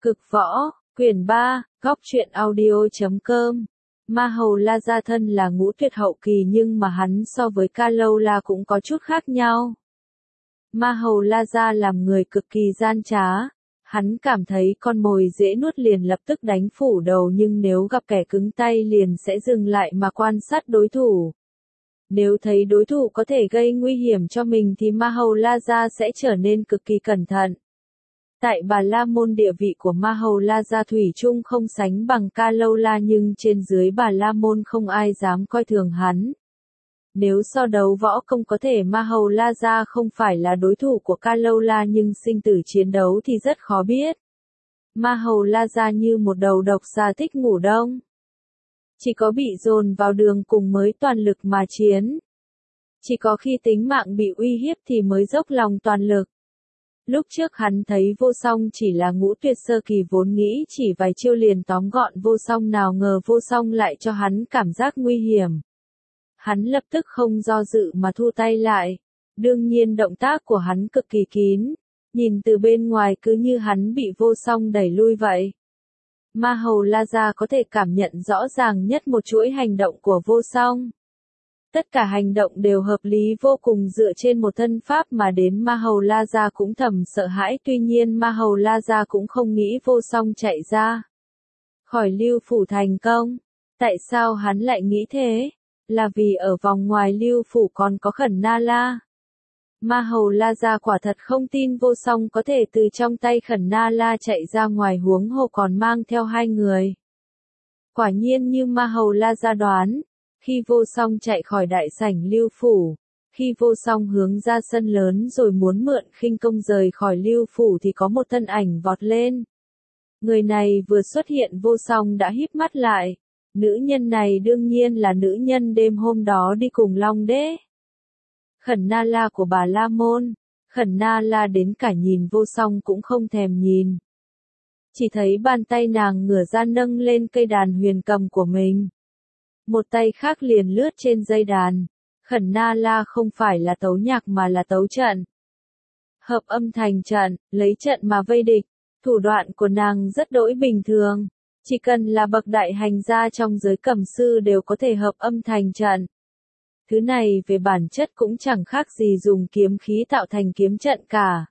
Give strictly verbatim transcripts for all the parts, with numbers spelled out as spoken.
Cực võ, quyển ba, góc truyện audio chấm com. Ma Hầu La gia thân là ngũ tuyệt hậu kỳ nhưng mà hắn so với Ca Lâu La cũng có chút khác nhau. Ma Hầu La gia làm người cực kỳ gian trá. Hắn cảm thấy con mồi dễ nuốt liền lập tức đánh phủ đầu nhưng nếu gặp kẻ cứng tay liền sẽ dừng lại mà quan sát đối thủ. Nếu thấy đối thủ có thể gây nguy hiểm cho mình thì Ma Hầu La gia sẽ trở nên cực kỳ cẩn thận. Tại Bà La Môn địa vị của Ma Hầu La gia thủy chung không sánh bằng Ca Lâu La nhưng trên dưới Bà La Môn không ai dám coi thường hắn. Nếu so đấu võ công có thể Ma Hầu La gia không phải là đối thủ của Ca Lâu La nhưng sinh tử chiến đấu thì rất khó biết. Ma Hầu La gia như một đầu độc xà thích ngủ đông. Chỉ có bị dồn vào đường cùng mới toàn lực mà chiến. Chỉ có khi tính mạng bị uy hiếp thì mới dốc lòng toàn lực. Lúc trước hắn thấy Vô Song chỉ là ngũ tuyệt sơ kỳ vốn nghĩ chỉ vài chiêu liền tóm gọn Vô Song nào ngờ Vô Song lại cho hắn cảm giác nguy hiểm. Hắn lập tức không do dự mà thu tay lại. Đương nhiên động tác của hắn cực kỳ kín. Nhìn từ bên ngoài cứ như hắn bị Vô Song đẩy lui vậy. Ma Hầu La gia có thể cảm nhận rõ ràng nhất một chuỗi hành động của Vô Song. Tất cả hành động đều hợp lý vô cùng dựa trên một thân pháp mà đến Ma Hầu La gia cũng thầm sợ hãi, tuy nhiên Ma Hầu La gia cũng không nghĩ Vô Song chạy ra khỏi Lưu phủ thành công. Tại sao hắn lại nghĩ thế? Là vì ở vòng ngoài Lưu phủ còn có Khẩn Na La. Ma Hầu La gia quả thật không tin Vô Song có thể từ trong tay Khẩn Na La chạy ra ngoài, huống hồ còn mang theo hai người. Quả nhiên như Ma Hầu La gia đoán. Khi Vô Song chạy khỏi đại sảnh Lưu phủ, khi Vô Song hướng ra sân lớn rồi muốn mượn khinh công rời khỏi Lưu phủ thì có một thân ảnh vọt lên. Người này vừa xuất hiện Vô Song đã híp mắt lại. Nữ nhân này đương nhiên là nữ nhân đêm hôm đó đi cùng Long Đế. Khẩn Na La của Bà La Môn. Khẩn Na La đến cả nhìn Vô Song cũng không thèm nhìn. Chỉ thấy bàn tay nàng ngửa ra nâng lên cây đàn huyền cầm của mình. Một tay khác liền lướt trên dây đàn. Khẩn Na La không phải là tấu nhạc mà là tấu trận. Hợp âm thành trận, lấy trận mà vây địch. Thủ đoạn của nàng rất đỗi bình thường. Chỉ cần là bậc đại hành gia trong giới cẩm sư đều có thể hợp âm thành trận. Thứ này về bản chất cũng chẳng khác gì dùng kiếm khí tạo thành kiếm trận cả.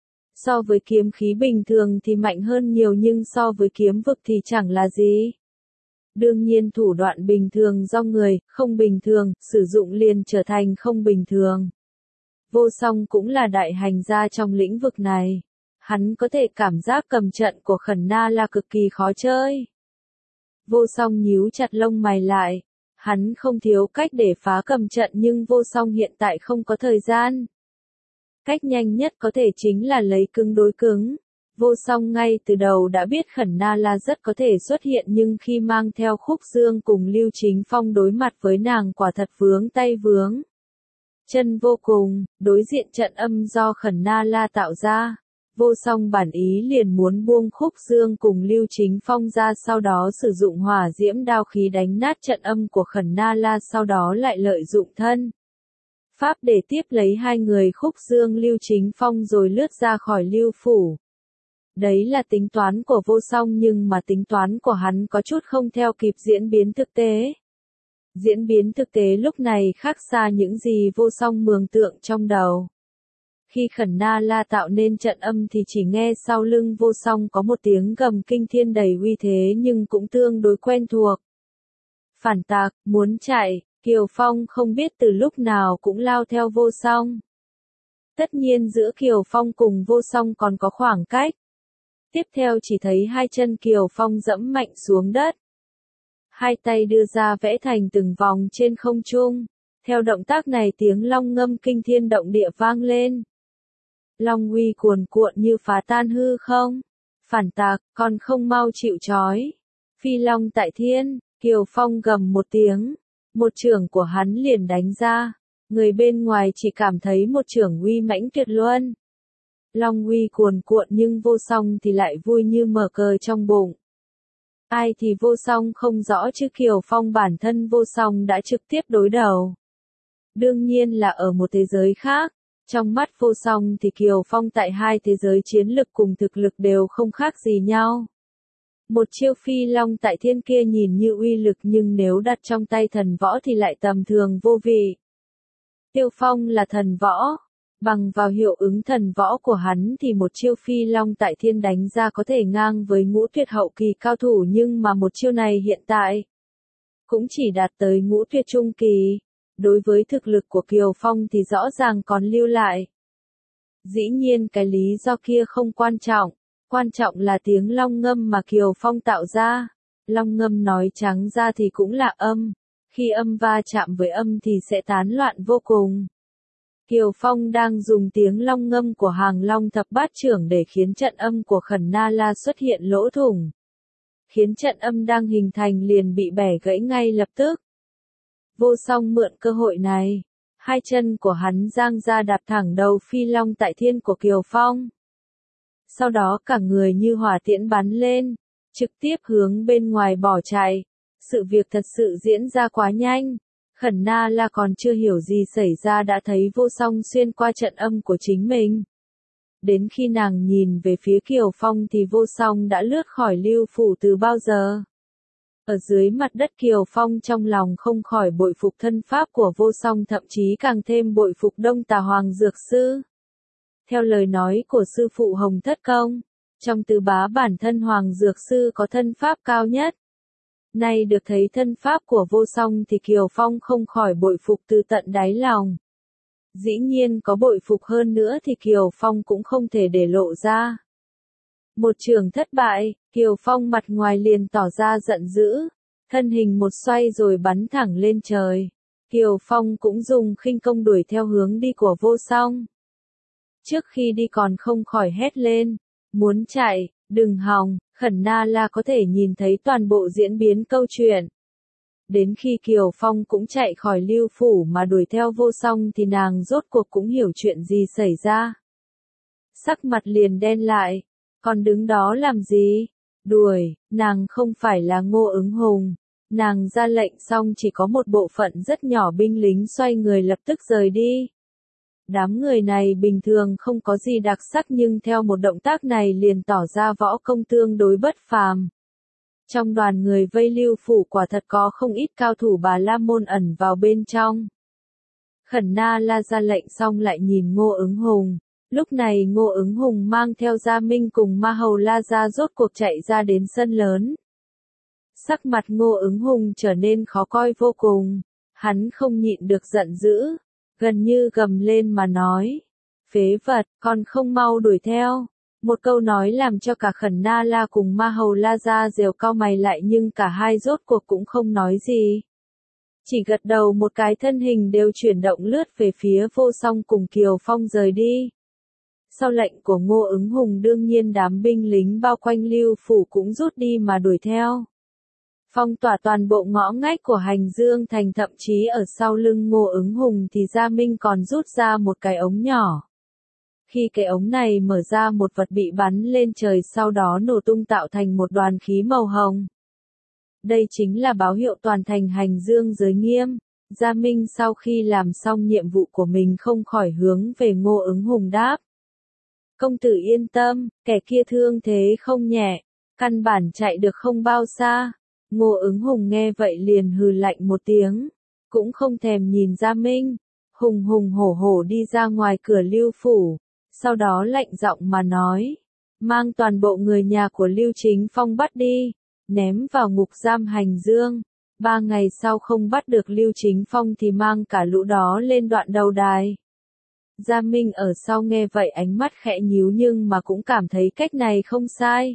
So với kiếm khí bình thường thì mạnh hơn nhiều nhưng so với kiếm vực thì chẳng là gì. Đương nhiên thủ đoạn bình thường do người không bình thường sử dụng liền trở thành không bình thường. Vô Song cũng là đại hành gia trong lĩnh vực này. Hắn có thể cảm giác cầm trận của Khẩn Na La cực kỳ khó chơi. Vô Song nhíu chặt lông mày lại. Hắn không thiếu cách để phá cầm trận nhưng Vô Song hiện tại không có thời gian. Cách nhanh nhất có thể chính là lấy cứng đối cứng. Vô Song ngay từ đầu đã biết Khẩn Na La rất có thể xuất hiện nhưng khi mang theo Khúc Dương cùng Lưu Chính Phong đối mặt với nàng quả thật vướng tay vướng chân vô cùng. Đối diện trận âm do Khẩn Na La tạo ra, Vô Song bản ý liền muốn buông Khúc Dương cùng Lưu Chính Phong ra, sau đó sử dụng hỏa diễm đao khí đánh nát trận âm của Khẩn Na La, sau đó lại lợi dụng thân pháp để tiếp lấy hai người Khúc Dương Lưu Chính Phong rồi lướt ra khỏi Lưu phủ. Đấy là tính toán của Vô Song nhưng mà tính toán của hắn có chút không theo kịp diễn biến thực tế. Diễn biến thực tế lúc này khác xa những gì Vô Song mường tượng trong đầu. Khi Khẩn Na La tạo nên trận âm thì chỉ nghe sau lưng Vô Song có một tiếng gầm kinh thiên đầy uy thế nhưng cũng tương đối quen thuộc. Phản tạc, muốn chạy, Kiều Phong không biết từ lúc nào cũng lao theo Vô Song. Tất nhiên giữa Kiều Phong cùng Vô Song còn có khoảng cách. Tiếp theo chỉ thấy hai chân Kiều Phong dẫm mạnh xuống đất. Hai tay đưa ra vẽ thành từng vòng trên không trung. Theo động tác này tiếng long ngâm kinh thiên động địa vang lên. Long uy cuồn cuộn như phá tan hư không. Phản tạc, còn không mau chịu trói. Phi long tại thiên, Kiều Phong gầm một tiếng. Một chưởng của hắn liền đánh ra. Người bên ngoài chỉ cảm thấy một chưởng uy mãnh tuyệt luân. Long uy cuồn cuộn nhưng Vô Song thì lại vui như mở cờ trong bụng. Ai thì Vô Song không rõ chứ Kiều Phong bản thân Vô Song đã trực tiếp đối đầu. Đương nhiên là ở một thế giới khác. Trong mắt Vô Song thì Kiều Phong tại hai thế giới chiến lực cùng thực lực đều không khác gì nhau. Một chiêu phi long tại thiên kia nhìn như uy lực nhưng nếu đặt trong tay thần võ thì lại tầm thường vô vị. Tiêu Phong là thần võ. Bằng vào hiệu ứng thần võ của hắn thì một chiêu phi long tại thiên đánh ra có thể ngang với ngũ tuyệt hậu kỳ cao thủ, nhưng mà một chiêu này hiện tại cũng chỉ đạt tới ngũ tuyệt trung kỳ. Đối với thực lực của Kiều Phong thì rõ ràng còn lưu lại. Dĩ nhiên cái lý do kia không quan trọng, quan trọng là tiếng long ngâm mà Kiều Phong tạo ra. Long ngâm nói trắng ra thì cũng là âm, khi âm va chạm với âm thì sẽ tán loạn vô cùng. Kiều Phong đang dùng tiếng long ngâm của Hàng Long thập bát trưởng để khiến trận âm của Khẩn Na La xuất hiện lỗ thủng, khiến trận âm đang hình thành liền bị bẻ gãy ngay lập tức. Vô Song mượn cơ hội này, hai chân của hắn giang ra đạp thẳng đầu phi long tại thiên của Kiều Phong. Sau đó cả người như hỏa tiễn bắn lên, trực tiếp hướng bên ngoài bỏ chạy. Sự việc thật sự diễn ra quá nhanh. Khẩn Na La còn chưa hiểu gì xảy ra đã thấy Vô Song xuyên qua trận âm của chính mình. Đến khi nàng nhìn về phía Kiều Phong thì Vô Song đã lướt khỏi lưu phủ từ bao giờ. Ở dưới mặt đất Kiều Phong trong lòng không khỏi bội phục thân pháp của Vô Song, thậm chí càng thêm bội phục Đông Tà Hoàng Dược Sư. Theo lời nói của sư phụ Hồng Thất Công, trong tứ bá bản thân Hoàng Dược Sư có thân pháp cao nhất. Nay được thấy thân pháp của Vô Song thì Kiều Phong không khỏi bội phục từ tận đáy lòng. Dĩ nhiên có bội phục hơn nữa thì Kiều Phong cũng không thể để lộ ra. Một trường thất bại, Kiều Phong mặt ngoài liền tỏ ra giận dữ, thân hình một xoay rồi bắn thẳng lên trời. Kiều Phong cũng dùng khinh công đuổi theo hướng đi của Vô Song. Trước khi đi còn không khỏi hét lên, muốn chạy, đừng hòng. Khẩn Na La có thể nhìn thấy toàn bộ diễn biến câu chuyện. Đến khi Kiều Phong cũng chạy khỏi lưu phủ mà đuổi theo Vô Song thì nàng rốt cuộc cũng hiểu chuyện gì xảy ra. Sắc mặt liền đen lại, còn đứng đó làm gì? Đuổi, nàng không phải là Ngô Ứng Hùng. Nàng ra lệnh xong chỉ có một bộ phận rất nhỏ binh lính xoay người lập tức rời đi. Đám người này bình thường không có gì đặc sắc nhưng theo một động tác này liền tỏ ra võ công tương đối bất phàm. Trong đoàn người vây lưu phủ quả thật có không ít cao thủ Bà La Môn ẩn vào bên trong. Khẩn Na La ra lệnh xong lại nhìn Ngô Ứng Hùng. Lúc này Ngô Ứng Hùng mang theo Gia Minh cùng Ma Hầu La Gia rốt cuộc chạy ra đến sân lớn. Sắc mặt Ngô Ứng Hùng trở nên khó coi vô cùng. Hắn không nhịn được giận dữ, gần như gầm lên mà nói. Phế vật, còn không mau đuổi theo. Một câu nói làm cho cả Khẩn Na La cùng Ma Hầu La Gia đều cau mày lại nhưng cả hai rốt cuộc cũng không nói gì. Chỉ gật đầu một cái, thân hình đều chuyển động lướt về phía Vô Song cùng Kiều Phong rời đi. Sau lệnh của Ngô Ứng Hùng đương nhiên đám binh lính bao quanh lưu phủ cũng rút đi mà đuổi theo. Phong tỏa toàn bộ ngõ ngách của Hành Dương Thành, thậm chí ở sau lưng Ngô Ứng Hùng thì Gia Minh còn rút ra một cái ống nhỏ. Khi cái ống này mở ra một vật bị bắn lên trời sau đó nổ tung tạo thành một đoàn khí màu hồng. Đây chính là báo hiệu toàn thành Hành Dương giới nghiêm. Gia Minh sau khi làm xong nhiệm vụ của mình không khỏi hướng về Ngô Ứng Hùng đáp. Công tử yên tâm, kẻ kia thương thế không nhẹ, căn bản chạy được không bao xa. Ngô Ứng Hùng nghe vậy liền hừ lạnh một tiếng, cũng không thèm nhìn Gia Minh, hùng hùng hổ hổ đi ra ngoài cửa lưu phủ, sau đó lạnh giọng mà nói, mang toàn bộ người nhà của Lưu Chính Phong bắt đi, ném vào ngục giam Hành Dương, ba ngày sau không bắt được Lưu Chính Phong thì mang cả lũ đó lên đoạn đầu đài. Gia Minh ở sau nghe vậy ánh mắt khẽ nhíu nhưng mà cũng cảm thấy cách này không sai.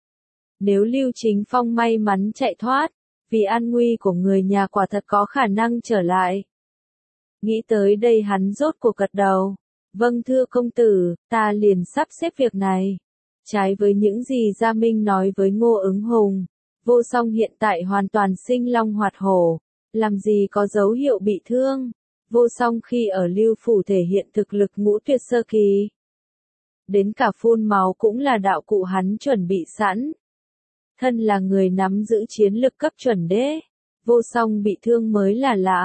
Nếu Lưu Chính Phong may mắn chạy thoát, vì an nguy của người nhà quả thật có khả năng trở lại. Nghĩ tới đây hắn rốt cuộc gật đầu. Vâng thưa công tử, ta liền sắp xếp việc này. Trái với những gì Gia Minh nói với Ngô Ứng Hùng, Vô Song hiện tại hoàn toàn sinh long hoạt hổ, làm gì có dấu hiệu bị thương. Vô Song khi ở lưu phủ thể hiện thực lực ngũ tuyệt sơ kỳ. Đến cả phun máu cũng là đạo cụ hắn chuẩn bị sẵn. Thân là người nắm giữ chiến lực cấp chuẩn đế, Vô Song bị thương mới là lạ.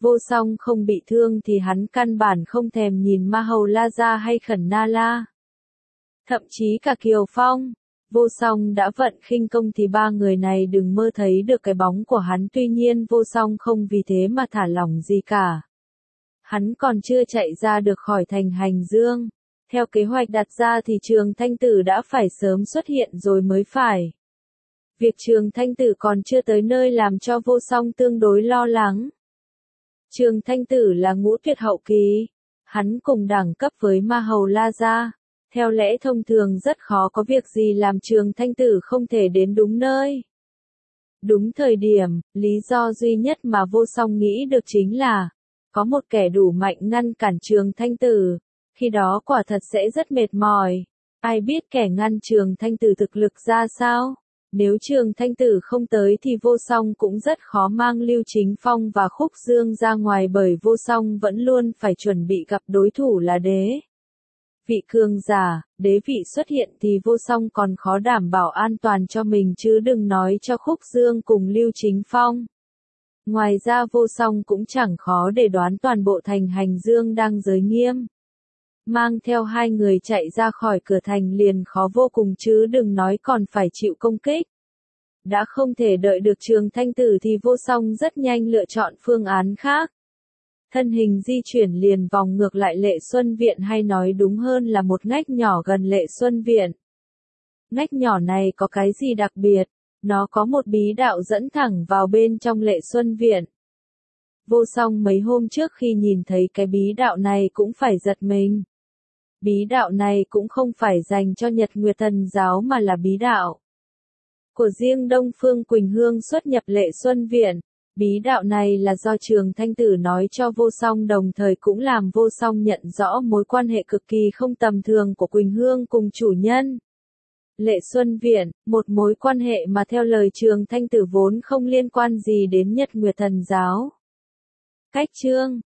Vô Song không bị thương thì hắn căn bản không thèm nhìn Ma Hầu La Gia hay Khẩn Na La. Thậm chí cả Kiều Phong, Vô Song đã vận khinh công thì ba người này đừng mơ thấy được cái bóng của hắn. Tuy nhiên Vô Song không vì thế mà thả lỏng gì cả. Hắn còn chưa chạy ra được khỏi thành Hành Dương. Theo kế hoạch đặt ra thì Trường Thanh Tử đã phải sớm xuất hiện rồi mới phải. Việc Trường Thanh Tử còn chưa tới nơi làm cho Vô Song tương đối lo lắng. Trường Thanh Tử là ngũ tuyệt hậu kỳ. Hắn cùng đẳng cấp với Ma Hầu La Gia. Theo lẽ thông thường rất khó có việc gì làm Trường Thanh Tử không thể đến đúng nơi. Đúng thời điểm, lý do duy nhất mà Vô Song nghĩ được chính là có một kẻ đủ mạnh ngăn cản Trường Thanh Tử. Khi đó quả thật sẽ rất mệt mỏi. Ai biết kẻ ngăn Trường Thanh Tử thực lực ra sao? Nếu Trường Thanh Tử không tới thì Vô Song cũng rất khó mang Lưu Chính Phong và Khúc Dương ra ngoài, bởi Vô Song vẫn luôn phải chuẩn bị gặp đối thủ là đế vị cường giả. Đế vị xuất hiện thì Vô Song còn khó đảm bảo an toàn cho mình chứ đừng nói cho Khúc Dương cùng Lưu Chính Phong. Ngoài ra Vô Song cũng chẳng khó để đoán toàn bộ thành Hành Dương đang giới nghiêm. Mang theo hai người chạy ra khỏi cửa thành liền khó vô cùng chứ đừng nói còn phải chịu công kích. Đã không thể đợi được Trường Thanh Tử thì Vô Song rất nhanh lựa chọn phương án khác. Thân hình di chuyển liền vòng ngược lại Lệ Xuân Viện, hay nói đúng hơn là một ngách nhỏ gần Lệ Xuân Viện. Ngách nhỏ này có cái gì đặc biệt? Nó có một bí đạo dẫn thẳng vào bên trong Lệ Xuân Viện. Vô Song mấy hôm trước khi nhìn thấy cái bí đạo này cũng phải giật mình. Bí đạo này cũng không phải dành cho Nhật Nguyệt Thần giáo mà là bí đạo của riêng Đông Phương Quỳnh Hương xuất nhập Lệ Xuân Viện. Bí đạo này là do Trường Thanh Tử nói cho Vô Song, đồng thời cũng làm Vô Song nhận rõ mối quan hệ cực kỳ không tầm thường của Quỳnh Hương cùng chủ nhân Lệ Xuân Viện, một mối quan hệ mà theo lời Trường Thanh Tử vốn không liên quan gì đến Nhật Nguyệt Thần giáo. Cách chương